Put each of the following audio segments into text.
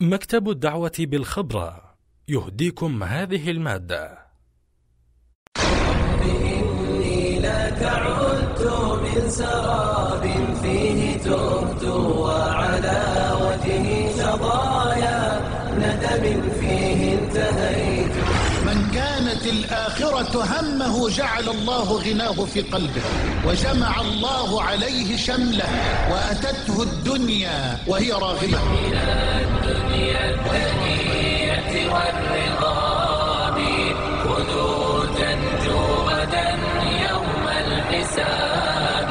مكتب الدعوة بالخبرة يهديكم هذه المادة. إني لك عدت من سراب فيه تهت وعلى وجهي شظايا ندم فيه انتهيت. من كانت الآخرة همه جعل الله غناه في قلبه وجمع الله عليه شمله وأتته الدنيا وهي راغمة. من الدنيا الدنية والرغاب خذوا تنجو غدا يوم الحساب.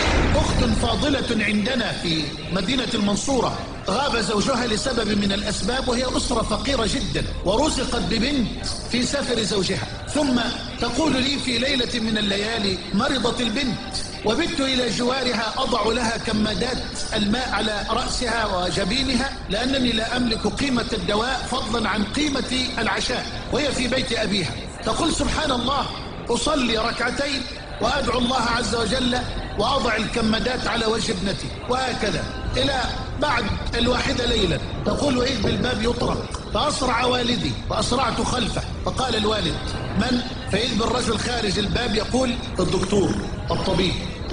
أخت فاضلة عندنا في مدينة المنصورة غاب زوجها لسبب من الأسباب، وهي أسرة فقيرة جدا ورزقت ببنت في سفر زوجها، ثم تقول لي في ليلة من الليالي مرضت البنت وبت إلى جوارها أضع لها كمادات الماء على رأسها وجبينها لأنني لا أملك قيمة الدواء فضلا عن قيمة العشاء، وهي في بيت أبيها. تقول سبحان الله أصلي ركعتين وأدعو الله عز وجل وأضع الكمادات على وجه ابنتي، وهكذا إلى بعد 1 ليلا. تقول وإذ بالباب يطرق فأسرع والدي فأسرعت خلفه فقال الوالد من؟ فإذ بالرجل خارج الباب يقول الدكتور الطبيب.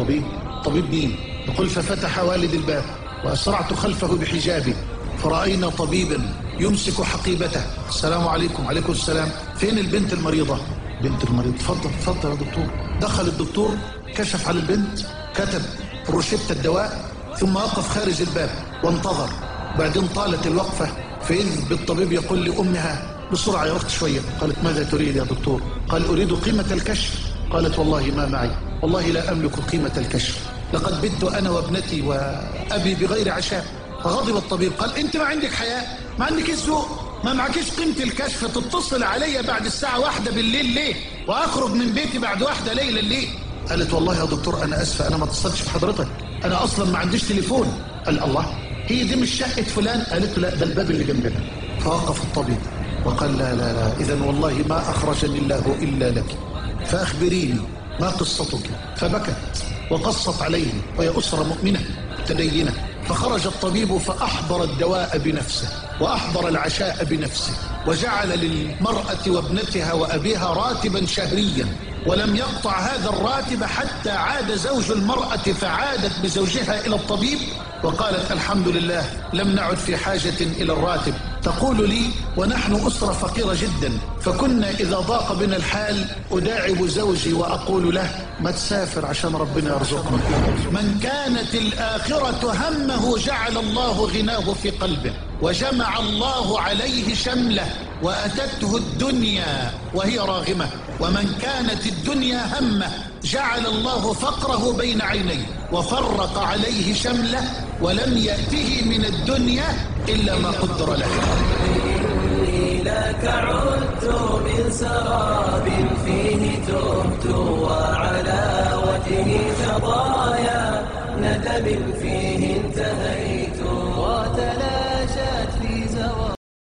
طبيب مين؟ يقول ففتح والد الباب وأسرعت خلفه بحجابي فرأينا طبيبا يمسك حقيبته. السلام عليكم. عليكم السلام. فين البنت المريضة؟ بنت المريض. تفضل يا دكتور. دخل الدكتور كشف على البنت كتب روشتة الدواء ثم وقف خارج الباب وانتظر. بعدين طالت الوقفة فإذ بالطبيب يقول لأمها بسرعة يا أخت شوية. قالت ماذا تريد يا دكتور؟ قال أريد قيمة الكشف. قالت والله ما معي، والله لا أملك قيمة الكشف، لقد بت أنا وابنتي وأبي بغير عشاء. فغضب الطبيب قال أنت ما عندك حياء؟ ما عندك الذوق؟ ما معكيش قيمة الكشف تتصل علي بعد الساعة 1 بالليل ليه؟ وأخرج من بيتي بعد 1 ليلا ليه؟ قالت والله يا دكتور أنا أسفة، أنا ما اتصلتش بحضرتك، أنا أصلا ما عنديش تليفون. قال الله هي دي مش شقة فلان؟ قالت لا ده الباب اللي جنبنا. فوقف الطبيب وقال لا إذن والله ما أخرجني الله إلا لك، فأخبريني ما قصتك؟ فبكت وقصت عليه، وهي أسرة مؤمنة متدينة. فخرج الطبيب فأحضر الدواء بنفسه وأحضر العشاء بنفسه وجعل للمرأة وابنتها وأبيها راتبا شهريا، ولم يقطع هذا الراتب حتى عاد زوج المرأة فعادت بزوجها إلى الطبيب وقالت الحمد لله لم نعد في حاجة إلى الراتب. تقول لي ونحن أسرة فقيرة جدا، فكنا إذا ضاق بنا الحال أداعب زوجي وأقول له ما تسافر عشان ربنا يرزقنا. من كانت الآخرة همه جعل الله غناه في قلبه وجمع الله عليه شمله وأتته الدنيا وهي راغمة. ومن كانت الدنيا همه جعل الله فقره بين عينيه وفرق عليه شمله ولم يأته من الدنيا إلا ما قدر له. إني لك عدت من سراب فيه تهت وعلى وجهي شظايا ندم فيه انتهيت.